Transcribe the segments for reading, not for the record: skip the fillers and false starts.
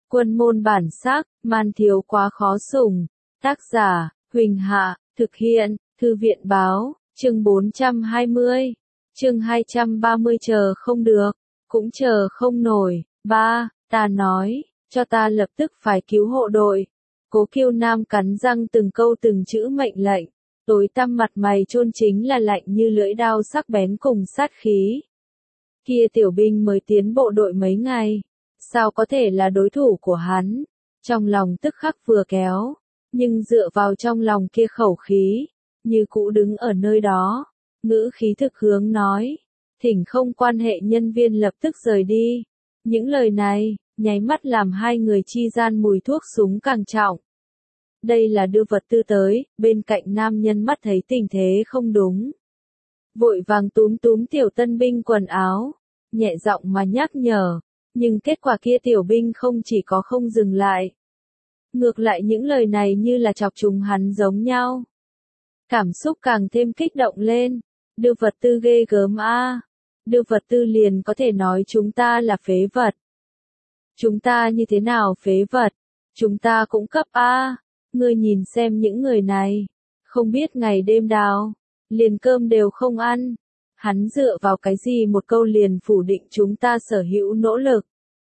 Quân môn bản sắc, man thiếu quá khó sủng. Tác giả, Huỳnh Hạ, thực hiện, Thư viện báo, chương 420, chương 230 chờ không được, cũng chờ không nổi. Ta nói, cho ta lập tức phải cứu hộ đội. Cố Kiêu Nam cắn răng từng câu từng chữ mệnh lệnh, tối tăm mặt mày chôn chính là lạnh như lưỡi đao sắc bén cùng sát khí. Kia tiểu binh mới tiến bộ đội mấy ngày, sao có thể là đối thủ của hắn? Trong lòng tức khắc vừa kéo, nhưng dựa vào trong lòng kia khẩu khí, như cũ đứng ở nơi đó, ngữ khí thực hướng nói, thỉnh không quan hệ nhân viên lập tức rời đi. Những lời này, nháy mắt làm hai người chi gian mùi thuốc súng càng trọng. Đây là đưa vật tư tới, bên cạnh nam nhân mắt thấy tình thế không đúng. Vội vàng túm túm tiểu tân binh quần áo, nhẹ giọng mà nhắc nhở, nhưng kết quả kia tiểu binh không chỉ có không dừng lại. Ngược lại những lời này như là chọc trúng hắn giống nhau. Cảm xúc càng thêm kích động lên, đưa vật tư ghê gớm a, đưa vật tư liền có thể nói chúng ta là phế vật. Chúng ta như thế nào phế vật? Chúng ta cũng cấp a. Ngươi nhìn xem những người này, không biết ngày đêm đào, liền cơm đều không ăn. Hắn dựa vào cái gì một câu liền phủ định chúng ta sở hữu nỗ lực.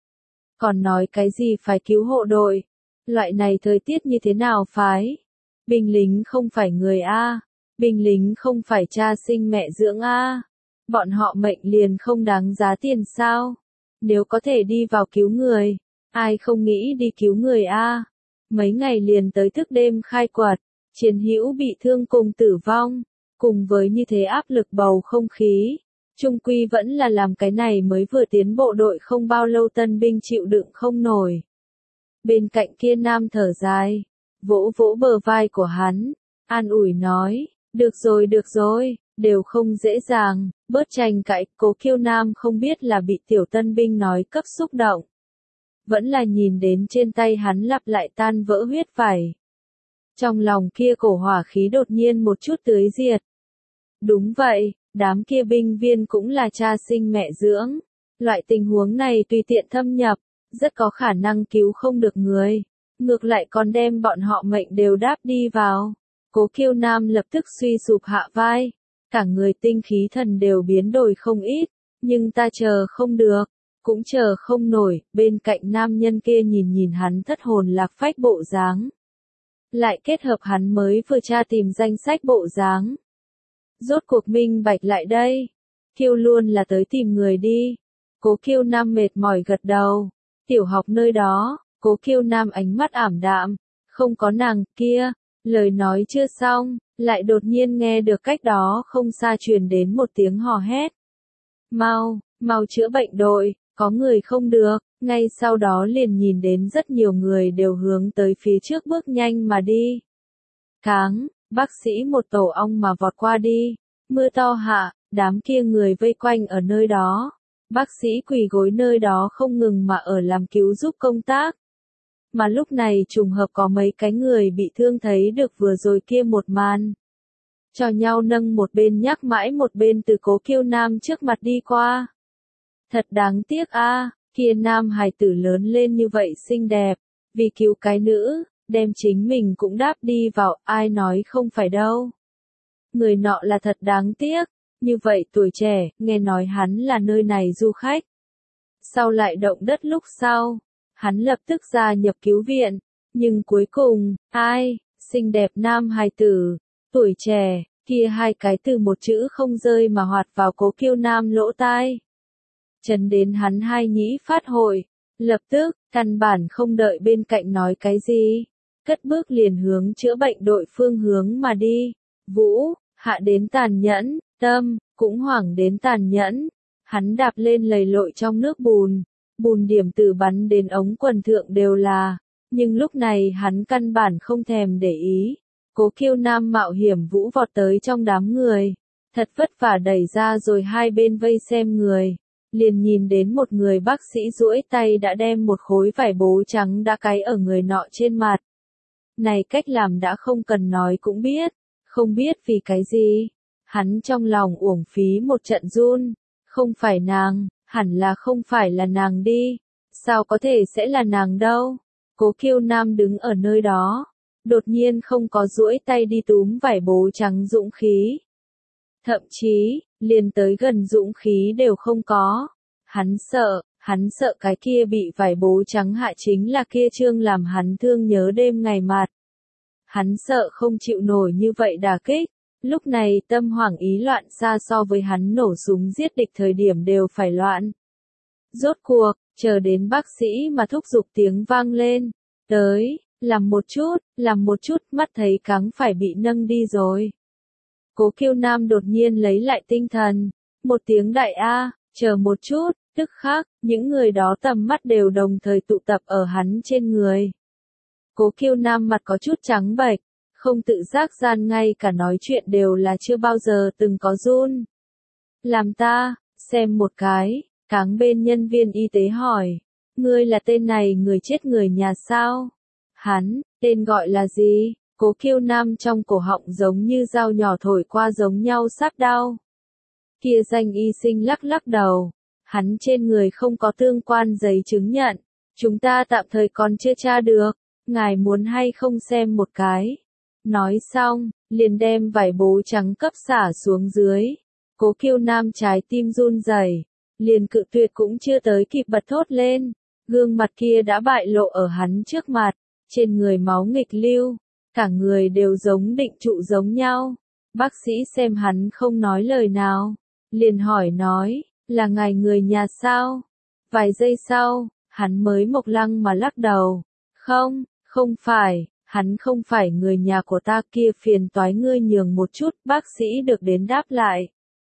Còn nói cái gì phải cứu hộ đội, loại này thời tiết như thế nào phái. Binh lính không phải người a, binh lính không phải cha sinh mẹ dưỡng a. Bọn họ mệnh liền không đáng giá tiền sao? Nếu có thể đi vào cứu người, ai không nghĩ đi cứu người a? Mấy ngày liền tới thức đêm khai quật, chiến hữu bị thương cùng tử vong, cùng với như thế áp lực bầu không khí, chung quy vẫn là làm cái này mới vừa tiến bộ đội không bao lâu tân binh chịu đựng không nổi. Bên cạnh kia nam thở dài, vỗ vỗ bờ vai của hắn, an ủi nói, được rồi, đều không dễ dàng, bớt tranh cãi. Cố Kiêu Nam không biết là bị tiểu tân binh nói cấp xúc động, vẫn là nhìn đến trên tay hắn lặp lại tan vỡ huyết vải. Trong lòng kia cổ hỏa khí đột nhiên một chút tưới diệt. Đúng vậy, đám kia binh viên cũng là cha sinh mẹ dưỡng. Loại tình huống này tùy tiện thâm nhập, rất có khả năng cứu không được người. Ngược lại còn đem bọn họ mệnh đều đáp đi vào. Cố Kiêu Nam lập tức suy sụp hạ vai. Cả người tinh khí thần đều biến đổi không ít. Nhưng ta chờ không được, cũng chờ không nổi. Bên cạnh nam nhân kia nhìn hắn thất hồn lạc phách bộ dáng. Lại kết hợp hắn mới vừa tra tìm danh sách bộ dáng. Rốt cuộc minh bạch lại đây. Kiêu luôn là tới tìm người đi. Cố Kiêu Nam mệt mỏi gật đầu. Tiểu học nơi đó, Cố Kiêu Nam ánh mắt ảm đạm. Không có nàng kia. Lời nói chưa xong, lại đột nhiên nghe được cách đó không xa truyền đến một tiếng hò hét. Mau chữa bệnh đội, có người không được. Ngay sau đó liền nhìn đến rất nhiều người đều hướng tới phía trước bước nhanh mà đi. Bác sĩ một tổ ong mà vọt qua đi. Mưa to hạ, đám kia người vây quanh ở nơi đó. Bác sĩ quỳ gối nơi đó không ngừng mà ở làm cứu giúp công tác. Mà lúc này trùng hợp có mấy cái người bị thương thấy được vừa rồi kia một màn. Cho nhau nâng một bên nhắc mãi một bên từ Cố Kiêu Nam trước mặt đi qua. Thật đáng tiếc a, kia nam hài tử lớn lên như vậy xinh đẹp, vì cứu cái nữ, đem chính mình cũng đáp đi vào, ai nói không phải đâu. Người nọ là thật đáng tiếc, như vậy tuổi trẻ, nghe nói hắn là nơi này du khách. Sau lại động đất lúc sau, hắn lập tức gia nhập cứu viện, nhưng cuối cùng, xinh đẹp nam hài tử, tuổi trẻ, kia hai cái từ một chữ không rơi mà hoạt vào Cố Kiêu Nam lỗ tai. Chấn đến hắn hai nhĩ phát hội, lập tức, căn bản không đợi bên cạnh nói cái gì, cất bước liền hướng chữa bệnh đội phương hướng mà đi. Vũ, hạ đến tàn nhẫn, tâm, cũng hoảng đến tàn nhẫn. Hắn đạp lên lầy lội trong nước bùn điểm tử bắn đến ống quần thượng đều là, nhưng lúc này hắn căn bản không thèm để ý. Cố Kiêu Nam mạo hiểm vũ vọt tới trong đám người, thật vất vả đẩy ra rồi hai bên vây xem người. Liền nhìn đến một người bác sĩ duỗi tay đã đem một khối vải bố trắng đã cáy ở người nọ trên mặt. Này cách làm đã không cần nói cũng biết, không biết vì cái gì. Hắn trong lòng uổng phí một trận run, không phải nàng, hẳn là không phải là nàng đi. Sao có thể sẽ là nàng đâu? Cố Kiêu Nam đứng ở nơi đó, đột nhiên không có duỗi tay đi túm vải bố trắng dũng khí. Thậm chí, liền tới gần dũng khí đều không có. Hắn sợ cái kia bị vải bố trắng hại chính là kia Trương làm hắn thương nhớ đêm ngày mạt. Hắn sợ không chịu nổi như vậy đả kích, lúc này tâm hoảng ý loạn xa so với hắn nổ súng giết địch thời điểm đều phải loạn. Rốt cuộc, chờ đến bác sĩ mà thúc giục tiếng vang lên, tới, làm một chút, mắt thấy cáng phải bị nâng đi rồi. Cố Kiêu Nam đột nhiên lấy lại tinh thần, một tiếng đại A, chờ một chút, tức khắc, những người đó tầm mắt đều đồng thời tụ tập ở hắn trên người. Cố Kiêu Nam mặt có chút trắng bệch, không tự giác gian ngay cả nói chuyện đều là chưa bao giờ từng có run. Làm ta, xem một cái, cáng bên nhân viên y tế hỏi, ngươi là tên này người chết người nhà sao? Hắn, tên gọi là gì? Cố Kiêu Nam trong cổ họng giống như dao nhỏ thổi qua giống nhau sắp đau. Kia danh y sinh lắc lắc đầu, hắn trên người không có tương quan giấy chứng nhận, chúng ta tạm thời còn chưa tra được, ngài muốn hay không xem một cái. Nói xong, liền đem vải bố trắng cấp xả xuống dưới. Cố Kiêu Nam trái tim run rẩy, liền cự tuyệt cũng chưa tới kịp bật thốt lên, gương mặt kia đã bại lộ ở hắn trước mặt, trên người máu nghịch lưu, cả người đều giống định trụ giống nhau. Bác sĩ xem hắn không nói lời nào, liền hỏi nói, là ngài người nhà sao? Vài giây sau, hắn mới mộc lăng mà lắc đầu, không phải, hắn không phải người nhà của ta, kia phiền toái ngươi nhường một chút, bác sĩ được đến đáp lại.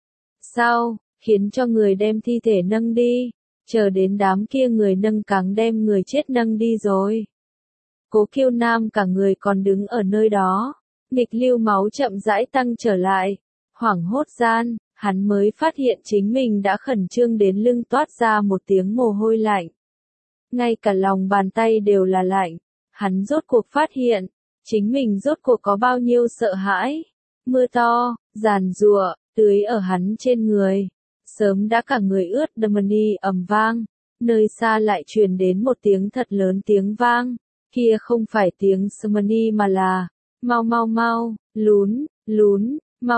Sao, khiến cho người đem thi thể nâng đi, chờ đến đám kia người nâng cáng đem người chết nâng đi rồi. Cố Kiêu Nam cả người còn đứng ở nơi đó, nghịch lưu máu chậm rãi tăng trở lại, hoảng hốt gian, hắn mới phát hiện chính mình đã khẩn trương đến lưng toát ra một tiếng mồ hôi lạnh. Ngay cả lòng bàn tay đều là lạnh, hắn rốt cuộc phát hiện, chính mình rốt cuộc có bao nhiêu sợ hãi. Mưa to, giàn giụa, tưới ở hắn trên người, sớm đã cả người ướt đầm ni ầm vang, nơi xa lại truyền đến một tiếng thật lớn tiếng vang, kia không phải tiếng Smani mà là, mau, lún,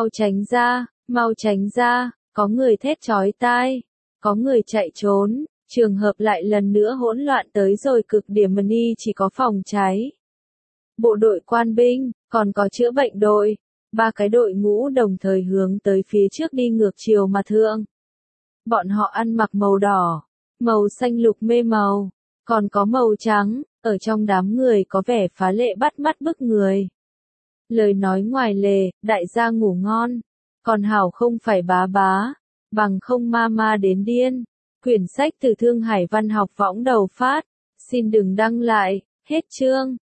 mau tránh ra, có người thét chói tai, có người chạy trốn, trường hợp lại lần nữa hỗn loạn tới rồi cực điểm ni chỉ có phòng cháy. Bộ đội quan binh, còn có chữa bệnh đội, ba cái đội ngũ đồng thời hướng tới phía trước đi ngược chiều mà thượng. Bọn họ ăn mặc màu đỏ, màu xanh lục mê màu, còn có màu trắng, ở trong đám người có vẻ phá lệ bắt mắt bức người. Lời nói ngoài lề, đại gia ngủ ngon, còn hảo không phải bá, bằng không ma đến điên. Quyển sách từ Thương Hải Văn học võng đầu phát, xin đừng đăng lại, hết chương.